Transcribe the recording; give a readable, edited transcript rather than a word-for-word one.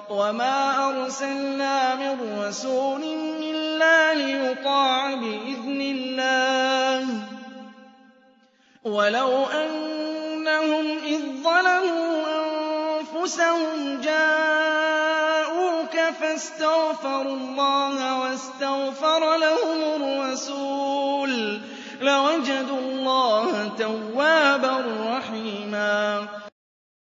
وَمَا أَرْسَلْنَا مِن رَّسُولٍ إِلَّا لِيُطَاعَ بِإِذْنِ اللَّهِ ۚ وَلَوْ أَنَّهُمْ إِذ ظَّلَمُوا أَنفُسَهُمْ جَاءُوكَ فَاسْتَغْفَرُوا اللَّهَ وَاسْتَغْفَرَ لَهُمُ الرَّسُولُ لَوَجَدُوا اللَّهَ تَوَّابًا